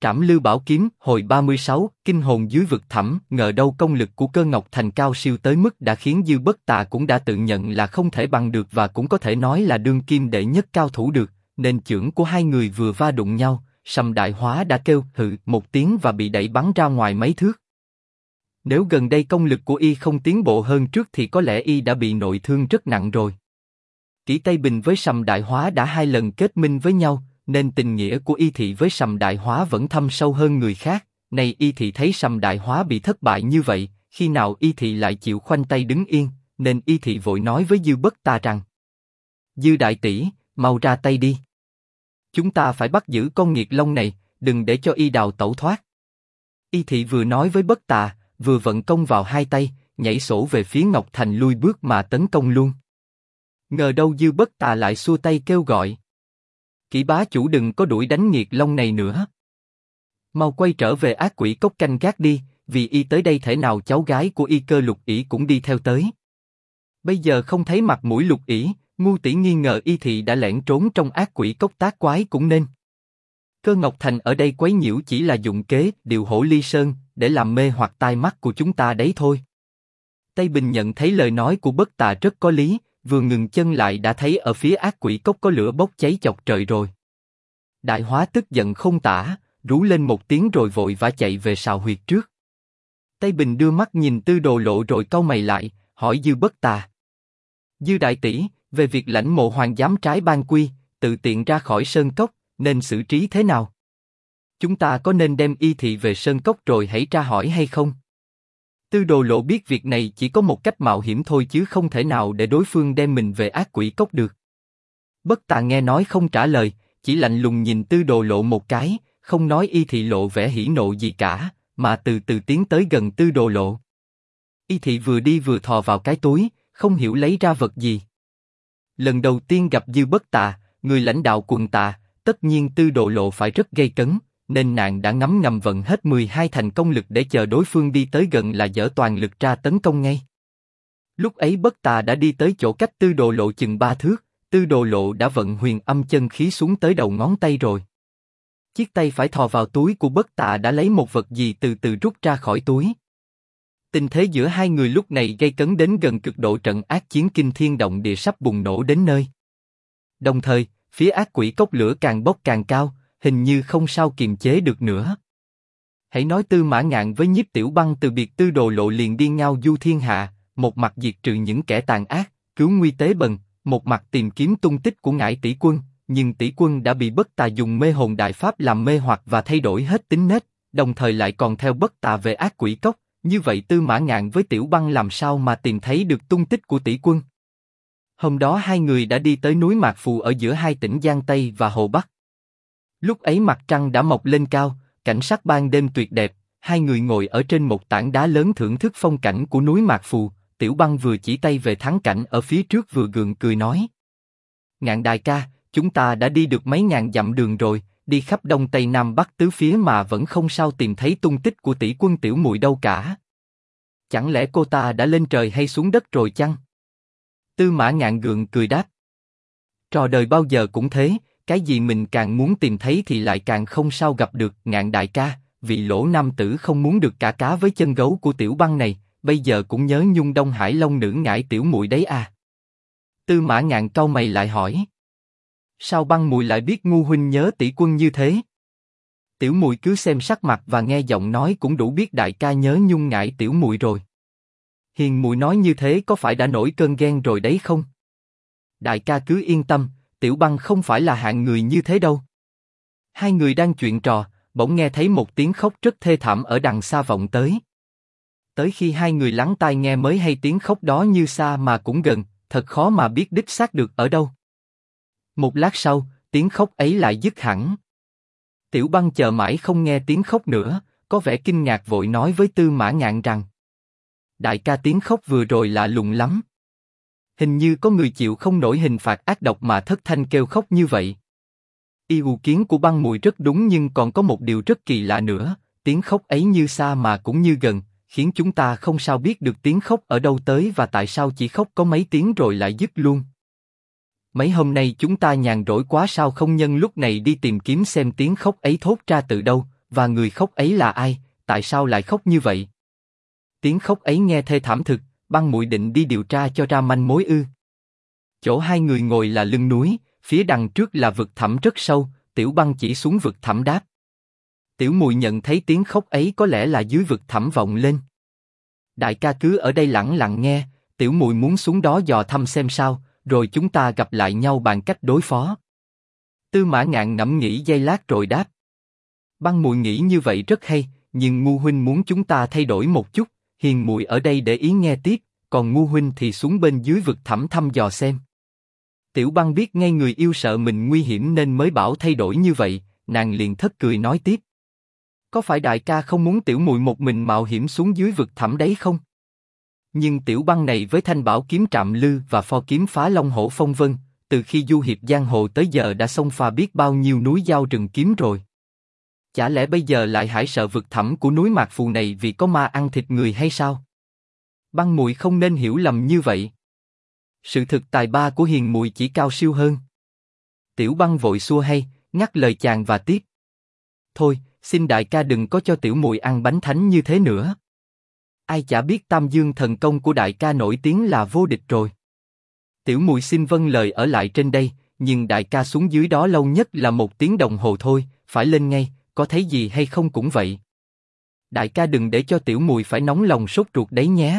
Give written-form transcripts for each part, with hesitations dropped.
Trảm Lưu Bảo Kiếm, hồi 36, kinh hồn dưới vực thẳm, ngờ đâu công lực của Cơ Ngọc Thành cao siêu tới mức đã khiến Dư Bất Tà cũng đã tự nhận là không thể bằng được và cũng có thể nói là đương kim đệ nhất cao thủ được, nên chưởng của hai người vừa va đụng nhau, Sầm Đại Hóa đã kêu hự một tiếng và bị đẩy bắn ra ngoài mấy thước. Nếu gần đây công lực của y không tiến bộ hơn trước thì có lẽ y đã bị nội thương rất nặng rồi. Kỷ Tây Bình với Sầm Đại Hóa đã 2 lần kết minh với nhau, nên tình nghĩa của Y Thị với Sầm Đại Hóa vẫn thâm sâu hơn người khác. Nay Y Thị thấy Sầm Đại Hóa bị thất bại như vậy, khi nào Y Thị lại chịu khoanh tay đứng yên, nên Y Thị vội nói với Dư Bất Tà rằng: Dư đại tỷ, mau ra tay đi. Chúng ta phải bắt giữ con nghiệt long này, đừng để cho y đào tẩu thoát. Y Thị vừa nói với Bất Tà, vừa vận công vào 2 tay, nhảy sổ về phía Ngọc Thành lui bước mà tấn công luôn. Ngờ đâu Dư Bất Tà lại xua tay kêu gọi: Kỷ bá chủ đừng có đuổi đánh nghiệt long này nữa. Mau quay trở về Ác Quỷ Cốc canh gác đi, vì y tới đây thể nào cháu gái của y Cơ Lục ỷ cũng đi theo tới. Bây giờ không thấy mặt mũi Lục ỷ, ngu tỷ nghi ngờ Y Thị đã lẻn trốn trong Ác Quỷ Cốc tác quái cũng nên. Cơ Ngọc Thành ở đây quấy nhiễu chỉ là dụng kế điều Hổ Ly Sơn để làm mê hoặc tai mắt của chúng ta đấy thôi. Tây Bình nhận thấy lời nói của Bất Tà rất có lý, vừa ngừng chân lại đã thấy ở phía Ác Quỷ Cốc có lửa bốc cháy chọc trời rồi. Đại Hóa tức giận không tả, rú lên một tiếng rồi vội vã chạy về sào huyệt trước. Tây Bình đưa mắt nhìn Tư Đồ Lộ rồi cau mày lại, hỏi Dư Bất Tà: Dư đại tỷ, về việc lãnh mộ hoàng dám trái ban quy, tự tiện ra khỏi sơn cốc, nên xử trí thế nào? Chúng ta có nên đem Y Thị về sơn cốc rồi hãy tra hỏi hay không? Tư Đồ Lộ biết việc này chỉ có một cách mạo hiểm thôi chứ không thể nào để đối phương đem mình về Ác Quỷ Cốc được. Bất Tà nghe nói không trả lời, chỉ lạnh lùng nhìn Tư Đồ Lộ một cái, không nói Y Thị lộ vẻ hỉ nộ gì cả, mà từ từ tiến tới gần Tư Đồ Lộ. Y Thị vừa đi vừa thò vào cái túi, không hiểu lấy ra vật gì. Lần đầu tiên gặp Dư Bất Tà, người lãnh đạo quần Tà, tất nhiên Tư Đồ Lộ phải rất gay cấn, nên nàng đã ngấm ngầm vận hết 12 thành công lực để chờ đối phương đi tới gần là dở toàn lực ra tấn công ngay. Lúc ấy Bất Tà đã đi tới chỗ cách Tư Đồ Lộ chừng 3 thước, Tư Đồ Lộ đã vận huyền âm chân khí xuống tới đầu ngón tay rồi. Chiếc tay phải thò vào túi của Bất Tà đã lấy một vật gì từ từ rút ra khỏi túi. Tình thế giữa hai người lúc này gây cấn đến gần cực độ, trận ác chiến kinh thiên động địa sắp bùng nổ đến nơi. Đồng thời, phía Ác Quỷ Cốc lửa càng bốc càng cao, hình như không sao kiềm chế được nữa. Hãy nói Tư Mã Ngạn với Nhiếp Tiểu Băng từ biệt Tư Đồ Lộ liền điên nhau du thiên hạ, một mặt diệt trừ những kẻ tàn ác, cứu nguy tế bần, một mặt tìm kiếm tung tích của Ngải Tỷ Quân, nhưng Tỷ Quân đã bị Bất Tà dùng mê hồn đại pháp làm mê hoặc và thay đổi hết tính nết, đồng thời lại còn theo Bất Tà về Ác Quỷ Cốc, như vậy Tư Mã Ngạn với Tiểu Băng làm sao mà tìm thấy được tung tích của Tỷ Quân? Hôm đó hai người đã đi tới núi Mạc Phù ở giữa hai tỉnh Giang Tây và Hồ Bắc. Lúc ấy mặt trăng đã mọc lên cao, cảnh sắc ban đêm tuyệt đẹp, hai người ngồi ở trên một tảng đá lớn thưởng thức phong cảnh của núi Mạc Phù. Tiểu Băng vừa chỉ tay về thắng cảnh ở phía trước vừa gượng cười nói: Ngạn đại ca, chúng ta đã đi được mấy ngàn dặm đường rồi, đi khắp đông tây nam bắc tứ phía mà vẫn không sao tìm thấy tung tích của Tỷ Quân tiểu muội đâu cả. Chẳng lẽ cô ta đã lên trời hay xuống đất rồi chăng? Tư Mã Ngạn gượng cười đáp: Trò đời bao giờ cũng thế, cái gì mình càng muốn tìm thấy thì lại càng không sao gặp được. Ngạn đại ca, vị lỗ nam tử không muốn được cả cá với chân gấu của Tiểu Băng này, bây giờ cũng nhớ nhung Đông Hải Long nữ Ngải tiểu muội đấy à? Tư Mã Ngạn cau mày lại hỏi: Sao Băng muội lại biết ngu huynh nhớ Tỷ Quân như thế? Tiểu muội cứ xem sắc mặt và nghe giọng nói cũng đủ biết đại ca nhớ nhung Ngải tiểu muội rồi. Hiền muội nói như thế có phải đã nổi cơn ghen rồi đấy không? Đại ca cứ yên tâm, Tiểu Băng không phải là hạng người như thế đâu. Hai người đang chuyện trò, bỗng nghe thấy một tiếng khóc rất thê thảm ở đằng xa vọng tới. Tới khi hai người lắng tai nghe mới hay tiếng khóc đó như xa mà cũng gần, thật khó mà biết đích xác được ở đâu. Một lát sau, tiếng khóc ấy lại dứt hẳn. Tiểu Băng chờ mãi không nghe tiếng khóc nữa, có vẻ kinh ngạc vội nói với Tư Mã Ngạn rằng: Đại ca, tiếng khóc vừa rồi lạ lùng lắm. Hình như có người chịu không nổi hình phạt ác độc mà thất thanh kêu khóc như vậy. Yêu kiến của Băng muội rất đúng, nhưng còn có một điều rất kỳ lạ nữa, tiếng khóc ấy như xa mà cũng như gần, khiến chúng ta không sao biết được tiếng khóc ở đâu tới và tại sao chỉ khóc có mấy tiếng rồi lại dứt luôn. Mấy hôm nay chúng ta nhàn rỗi quá, sao không nhân lúc này đi tìm kiếm xem tiếng khóc ấy thốt ra từ đâu, Và người khóc ấy là ai, tại sao lại khóc như vậy? Tiếng khóc ấy nghe thê thảm thực, Băng Muội định đi điều tra cho ra manh mối ư? Chỗ hai người ngồi là lưng núi, phía đằng trước là vực thẳm rất sâu, Tiểu Băng chỉ xuống vực thẳm đáp. Tiểu Mùi nhận thấy tiếng khóc ấy có lẽ là dưới vực thẳm vọng lên. Đại ca cứ ở đây lặng lặng nghe, Tiểu Mùi muốn xuống đó dò thăm xem sao, rồi chúng ta gặp lại nhau bàn cách đối phó. Tư Mã Ngạn ngẫm nghĩ giây lát rồi đáp. Băng Muội nghĩ như vậy rất hay, nhưng Ngu huynh muốn chúng ta thay đổi một chút, Hiền Muội ở đây để ý nghe tiếp, còn Ngu huynh thì xuống bên dưới vực thẳm thăm dò xem. Tiểu Băng biết ngay người yêu sợ mình nguy hiểm nên mới bảo thay đổi như vậy, nàng liền thất cười nói tiếp. Có phải đại ca không muốn Tiểu Mùi một mình mạo hiểm xuống dưới vực thẳm đấy không? Nhưng Tiểu Băng này với thanh bảo kiếm Trạm Lư và pho kiếm Phá Long Hổ Phong Vân, từ khi du hiệp giang hồ tới giờ đã xông pha biết bao nhiêu núi dao rừng kiếm rồi. Chả lẽ bây giờ lại hãi sợ vực thẳm của núi Mạc Phù này vì có ma ăn thịt người hay sao? Băng Muội không nên hiểu lầm như vậy. Sự thực tài ba của Hiền Muội chỉ cao siêu hơn. Tiểu Băng vội xua hay, ngắt lời chàng và tiếp. Thôi, xin đại ca đừng có cho Tiểu Muội ăn bánh thánh như thế nữa. Ai chả biết Tam Dương thần công của đại ca nổi tiếng là vô địch rồi. Tiểu Muội xin vâng lời ở lại trên đây, nhưng đại ca xuống dưới đó lâu nhất là 1 tiếng đồng hồ thôi, phải lên ngay, có thấy gì hay không cũng vậy. Đại ca đừng để cho Tiểu Muội phải nóng lòng sốt ruột đấy nhé.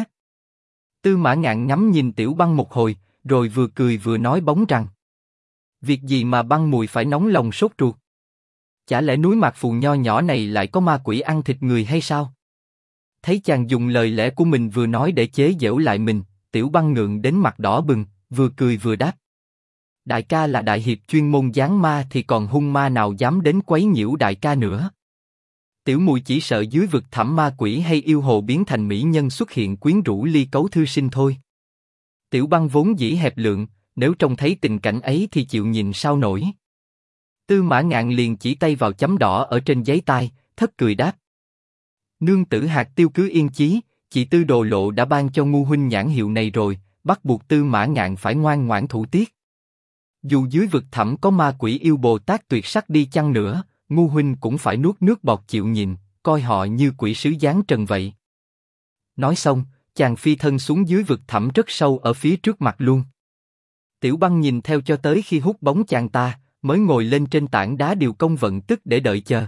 Tư Mã Ngạn ngắm nhìn Tiểu Băng một hồi, rồi vừa cười vừa nói bóng rằng. Việc gì mà Băng Muội phải nóng lòng sốt ruột? Chả lẽ núi Mạc Phù nho nhỏ này lại có ma quỷ ăn thịt người hay sao? Thấy chàng dùng lời lẽ của mình vừa nói để chế giễu lại mình, Tiểu Băng ngượng đến mặt đỏ bừng, vừa cười vừa đáp. Đại ca là đại hiệp chuyên môn giáng ma thì còn hung ma nào dám đến quấy nhiễu đại ca nữa. Tiểu Mùi chỉ sợ dưới vực thẳm ma quỷ hay yêu hồ biến thành mỹ nhân xuất hiện quyến rũ ly cấu thư sinh thôi. Tiểu Băng vốn dĩ hẹp lượng, nếu trông thấy tình cảnh ấy thì chịu nhìn sao nổi. Tư Mã Ngạn liền chỉ tay vào chấm đỏ ở trên giấy tai, thất cười đáp. Nương tử Hạt Tiêu cứ yên chí, chị Tư Đồ Lộ đã ban cho Ngu huynh nhãn hiệu này rồi, bắt buộc Tư Mã Ngạn phải ngoan ngoãn thủ tiết. Dù dưới vực thẳm có ma quỷ yêu Bồ Tát tuyệt sắc đi chăng nữa, Ngu huynh cũng phải nuốt nước bọt chịu nhìn, coi họ như quỷ sứ giáng trần vậy. Nói xong, chàng phi thân xuống dưới vực thẳm rất sâu ở phía trước mặt luôn. Tiểu Băng nhìn theo cho tới khi hút bóng chàng ta, mới ngồi lên trên tảng đá điều công vận tức để đợi chờ.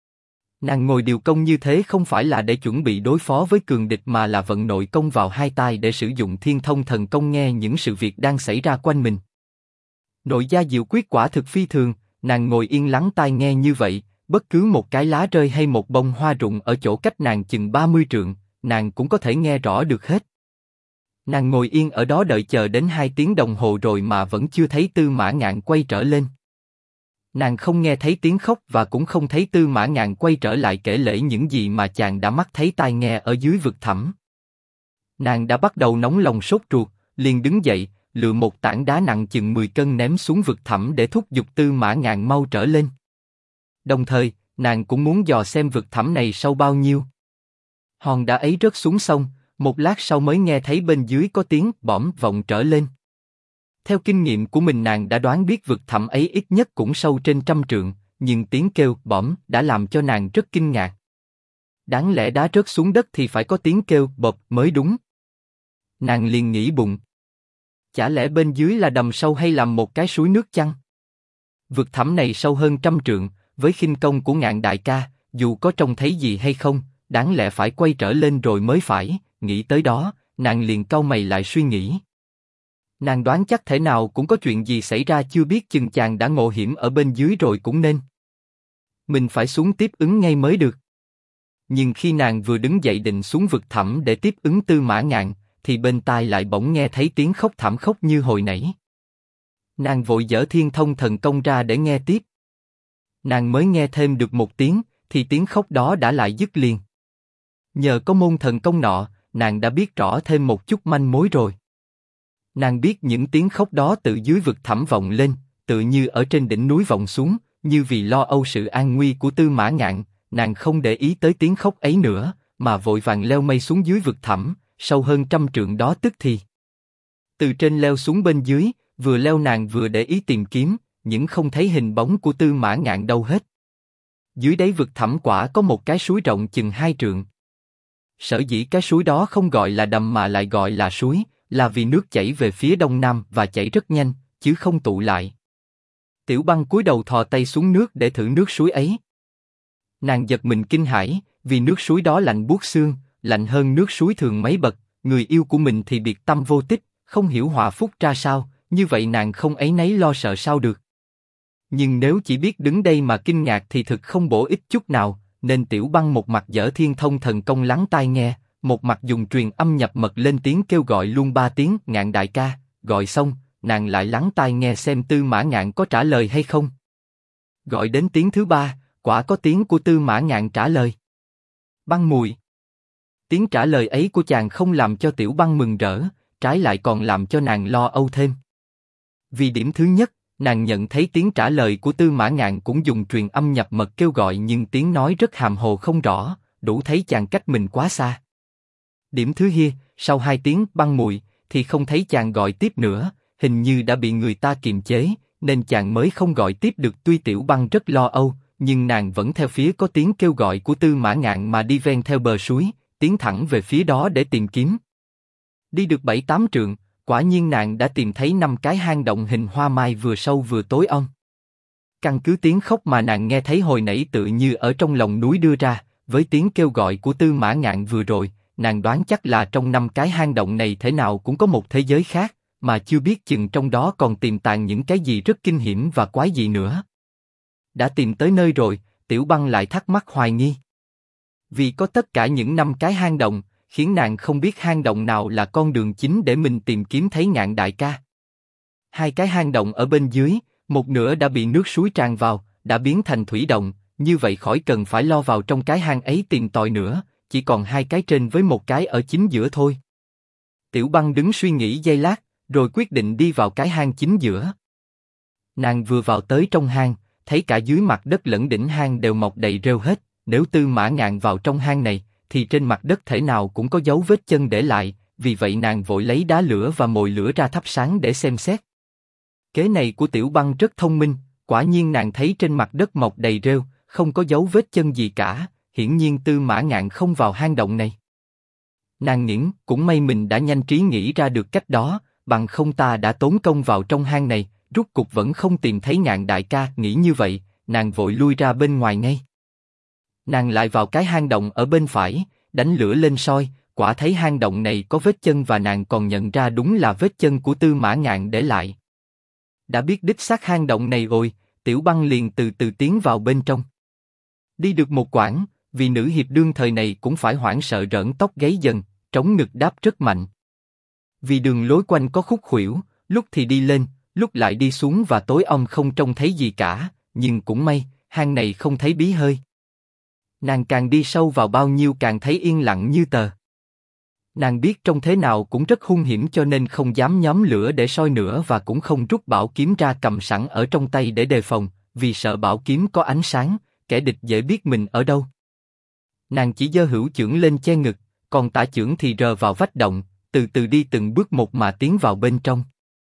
Nàng ngồi điều công như thế không phải là để chuẩn bị đối phó với cường địch mà là vận nội công vào hai tai để sử dụng thiên thông thần công nghe những sự việc đang xảy ra quanh mình. Nội gia diệu quyết quả thực phi thường, nàng ngồi yên lắng tai nghe như vậy, bất cứ một cái lá rơi hay một bông hoa rụng ở chỗ cách nàng chừng 30 trượng, nàng cũng có thể nghe rõ được hết. Nàng ngồi yên ở đó đợi chờ đến 2 tiếng đồng hồ rồi mà vẫn chưa thấy Tư Mã Ngạn quay trở lên. Nàng không nghe thấy tiếng khóc và cũng không thấy Tư Mã Ngạn quay trở lại kể lể những gì mà chàng đã mắt thấy tai nghe ở dưới vực thẳm. Nàng đã bắt đầu nóng lòng sốt ruột, liền đứng dậy, lựa một tảng đá nặng chừng 10 cân ném xuống vực thẳm để thúc giục Tư Mã Ngạn mau trở lên. Đồng thời, nàng cũng muốn dò xem vực thẳm này sâu bao nhiêu. Hòn đá ấy rớt xuống sông, một lát sau mới nghe thấy bên dưới có tiếng bõm vọng trở lên. Theo kinh nghiệm của mình nàng đã đoán biết vực thẳm ấy ít nhất cũng sâu trên 100 trượng, nhưng tiếng kêu bõm đã làm cho nàng rất kinh ngạc. Đáng lẽ đá rớt xuống đất thì phải có tiếng kêu bộp mới đúng. Nàng liền nghĩ bụng. Chả lẽ bên dưới là đầm sâu hay là một cái suối nước chăng? Vực thẳm này sâu hơn 100 trượng, với khinh công của Ngạn đại ca, dù có trông thấy gì hay không, đáng lẽ phải quay trở lên rồi mới phải. Nghĩ tới đó, nàng liền cau mày lại suy nghĩ. Nàng đoán chắc thể nào cũng có chuyện gì xảy ra chưa biết chừng chàng đã ngộ hiểm ở bên dưới rồi cũng nên. Mình phải xuống tiếp ứng ngay mới được. Nhưng khi nàng vừa đứng dậy định xuống vực thẳm để tiếp ứng Tư Mã Ngạn, thì bên tai lại bỗng nghe thấy tiếng khóc thảm khóc như hồi nãy. Nàng vội giở thiên thông thần công ra để nghe tiếp. Nàng mới nghe thêm được 1 tiếng, thì tiếng khóc đó đã lại dứt liền. Nhờ có môn thần công nọ, nàng đã biết rõ thêm một chút manh mối rồi. Nàng biết những tiếng khóc đó từ dưới vực thẳm vọng lên, tự như ở trên đỉnh núi vọng xuống, như vì lo âu sự an nguy của Tư Mã Ngạn, nàng không để ý tới tiếng khóc ấy nữa, mà vội vàng leo mây xuống dưới vực thẳm, sâu hơn 100 trượng đó tức thì. Từ trên leo xuống bên dưới, vừa leo nàng vừa để ý tìm kiếm, nhưng không thấy hình bóng của Tư Mã Ngạn đâu hết. Dưới đáy vực thẳm quả có một cái suối rộng chừng 2 trượng. Sở dĩ cái suối đó không gọi là đầm mà lại gọi là suối, là vì nước chảy về phía đông nam và chảy rất nhanh, chứ không tụ lại. Tiểu Băng cúi đầu thò tay xuống nước để thử nước suối ấy. Nàng giật mình kinh hãi, vì nước suối đó lạnh buốt xương, lạnh hơn nước suối thường mấy bậc. Người yêu của mình thì biệt tâm vô tích, không hiểu họa phúc ra sao, như vậy nàng không áy náy lo sợ sao được. Nhưng nếu chỉ biết đứng đây mà kinh ngạc thì thực không bổ ích chút nào, nên Tiểu Băng một mặt dở thiên thông thần công lắng tai nghe, một mặt dùng truyền âm nhập mật lên tiếng kêu gọi luôn 3 tiếng Ngạn đại ca. Gọi xong, nàng lại lắng tai nghe xem Tư Mã Ngạn có trả lời hay không. Gọi đến tiếng thứ 3, quả có tiếng của Tư Mã Ngạn trả lời. Băng Mùi. Tiếng trả lời ấy của chàng không làm cho Tiểu Băng mừng rỡ, trái lại còn làm cho nàng lo âu thêm. Vì điểm thứ nhất, nàng nhận thấy tiếng trả lời của Tư Mã Ngạn cũng dùng truyền âm nhập mật kêu gọi nhưng tiếng nói rất hàm hồ không rõ, đủ thấy chàng cách mình quá xa. Điểm thứ hai, sau 2 tiếng Băng Mùi, thì không thấy chàng gọi tiếp nữa, hình như đã bị người ta kiềm chế, nên chàng mới không gọi tiếp được. Tuy Tiểu Băng rất lo âu, nhưng nàng vẫn theo phía có tiếng kêu gọi của Tư Mã Ngạn mà đi ven theo bờ suối, tiến thẳng về phía đó để tìm kiếm. Đi được 7-8 trượng, quả nhiên nàng đã tìm thấy 5 cái hang động hình hoa mai vừa sâu vừa tối om. Căn cứ tiếng khóc mà nàng nghe thấy hồi nãy tự như ở trong lòng núi đưa ra, với tiếng kêu gọi của Tư Mã Ngạn vừa rồi, nàng đoán chắc là trong 5 cái hang động này thế nào cũng có một thế giới khác, mà chưa biết chừng trong đó còn tiềm tàng những cái gì rất kinh hiểm và quái dị nữa. Đã tìm tới nơi rồi, Tiểu Băng lại thắc mắc hoài nghi. Vì có tất cả những 5 cái hang động, khiến nàng không biết hang động nào là con đường chính để mình tìm kiếm thấy Ngạn đại ca. 2 cái hang động ở bên dưới, một nửa đã bị nước suối tràn vào, đã biến thành thủy động, như vậy khỏi cần phải lo vào trong cái hang ấy tìm tòi nữa, chỉ còn 2 cái trên với một cái ở chính giữa thôi. Tiểu Băng đứng suy nghĩ giây lát, rồi quyết định đi vào cái hang chính giữa. Nàng vừa vào tới trong hang, thấy cả dưới mặt đất lẫn đỉnh hang đều mọc đầy rêu hết. Nếu Tư Mã Ngạn vào trong hang này, thì trên mặt đất thể nào cũng có dấu vết chân để lại. Vì vậy nàng vội lấy đá lửa và mồi lửa ra thắp sáng để xem xét. Kế này của Tiểu Băng rất thông minh, quả nhiên nàng thấy trên mặt đất mọc đầy rêu, không có dấu vết chân gì cả. Hiển nhiên Tư Mã Ngạn không vào hang động này. Nàng nghĩ, cũng may mình đã nhanh trí nghĩ ra được cách đó, bằng không ta đã tốn công vào trong hang này, rút cục vẫn không tìm thấy Ngạn đại ca. Nghĩ như vậy, nàng vội lui ra bên ngoài ngay. Nàng lại vào cái hang động ở bên phải, đánh lửa lên soi, quả thấy hang động này có vết chân và nàng còn nhận ra đúng là vết chân của Tư Mã Ngạn để lại. Đã biết đích xác hang động này rồi, Tiểu Băng liền từ từ tiến vào bên trong. Đi được một quãng, vì nữ hiệp đương thời này cũng phải hoảng sợ rợn tóc gáy dần, trống ngực đáp rất mạnh. Vì đường lối quanh có khúc khuỷu, lúc thì đi lên, lúc lại đi xuống và tối om không trông thấy gì cả, nhưng cũng may, hang này không thấy bí hơi. Nàng càng đi sâu vào bao nhiêu càng thấy yên lặng như tờ. Nàng biết trong thế nào cũng rất hung hiểm cho nên không dám nhóm lửa để soi nữa và cũng không rút bảo kiếm ra cầm sẵn ở trong tay để đề phòng, vì sợ bảo kiếm có ánh sáng, kẻ địch dễ biết mình ở đâu. Nàng chỉ giơ hữu chưởng lên che ngực, còn tả chưởng thì rờ vào vách động, từ từ đi từng bước một mà tiến vào bên trong.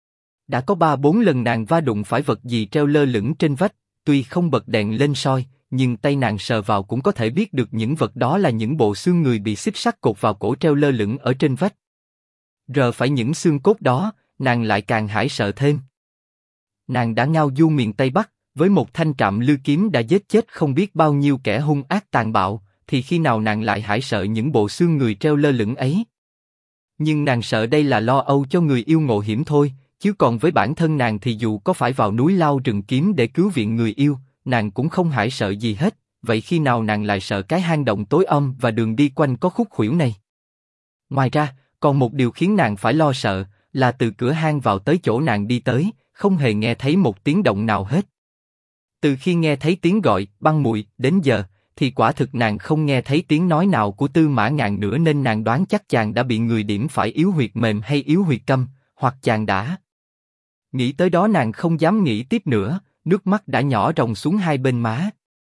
Đã có 3-4 lần nàng va đụng phải vật gì treo lơ lửng trên vách, tuy không bật đèn lên soi, nhưng tay nàng sờ vào cũng có thể biết được những vật đó là những bộ xương người bị xích sắt cột vào cổ treo lơ lửng ở trên vách. Rờ phải những xương cốt đó, nàng lại càng hãi sợ thêm. Nàng đã ngao du miền Tây Bắc, với một thanh trạm lư kiếm đã giết chết không biết bao nhiêu kẻ hung ác tàn bạo, thì khi nào nàng lại hãi sợ những bộ xương người treo lơ lửng ấy? Nhưng nàng sợ đây là lo âu cho người yêu ngộ hiểm thôi, chứ còn với bản thân nàng thì dù có phải vào núi lao rừng kiếm để cứu viện người yêu, nàng cũng không hãi sợ gì hết. Vậy khi nào nàng lại sợ cái hang động tối om và đường đi quanh có khúc khuỷu này? Ngoài ra, còn một điều khiến nàng phải lo sợ, là từ cửa hang vào tới chỗ nàng đi tới, không hề nghe thấy một tiếng động nào hết. Từ khi nghe thấy tiếng gọi Băng Mùi đến giờ, thì quả thực nàng không nghe thấy tiếng nói nào của Tư Mã Ngạn nữa, nên nàng đoán chắc chàng đã bị người điểm phải yếu huyệt mềm hay yếu huyệt câm, hoặc chàng đã. Nghĩ tới đó nàng không dám nghĩ tiếp nữa, nước mắt đã nhỏ ròng xuống hai bên má.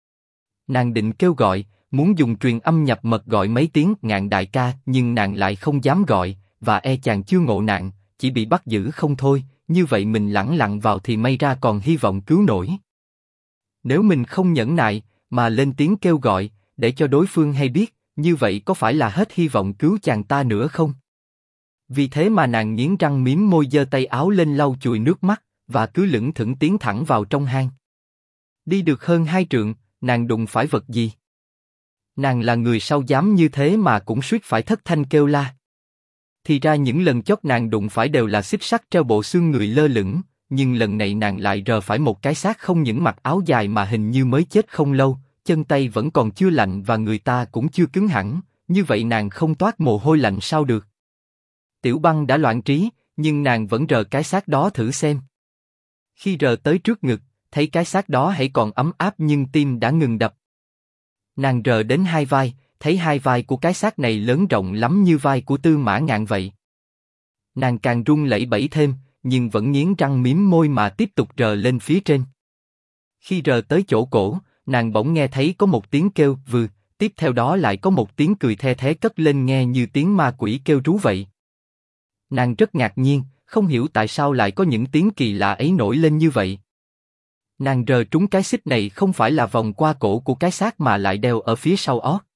Nàng định kêu gọi, muốn dùng truyền âm nhập mật gọi mấy tiếng Ngạn đại ca, nhưng nàng lại không dám gọi, và chàng chưa ngộ nạn, chỉ bị bắt giữ không thôi. Như vậy mình lẳng lặng vào thì may ra còn hy vọng cứu nổi. Nếu mình không nhẫn nại, mà lên tiếng kêu gọi, để cho đối phương hay biết, như vậy có phải là hết hy vọng cứu chàng ta nữa không? Vì thế mà nàng nghiến răng mím môi giơ tay áo lên lau chùi nước mắt, và cứ lững thững tiến thẳng vào trong hang. Đi được hơn 2 trượng, nàng đụng phải vật gì? Nàng là người sao dám như thế mà cũng suýt phải thất thanh kêu la. Thì ra những lần chót nàng đụng phải đều là xích sắt treo bộ xương người lơ lửng, nhưng lần này nàng lại rờ phải một cái xác không những mặc áo dài mà hình như mới chết không lâu, chân tay vẫn còn chưa lạnh và người ta cũng chưa cứng hẳn, như vậy nàng không toát mồ hôi lạnh sao được? Tiểu Băng đã loạn trí, nhưng nàng vẫn rờ cái xác đó thử xem. Khi rờ tới trước ngực, thấy cái xác đó hãy còn ấm áp nhưng tim đã ngừng đập. Nàng rờ đến hai vai, thấy hai vai của cái xác này lớn rộng lắm như vai của Tư Mã Ngạn vậy. Nàng càng run lẩy bẩy thêm, nhưng vẫn nghiến răng mím môi mà tiếp tục rờ lên phía trên. Khi rờ tới chỗ cổ, nàng bỗng nghe thấy có một tiếng kêu vừ, tiếp theo đó lại có một tiếng cười the thé cất lên nghe như tiếng ma quỷ kêu rú vậy. Nàng rất ngạc nhiên, không hiểu tại sao lại có những tiếng kỳ lạ ấy nổi lên như vậy. Nàng rờ trúng cái xích này không phải là vòng qua cổ của cái xác mà lại đeo ở phía sau ót.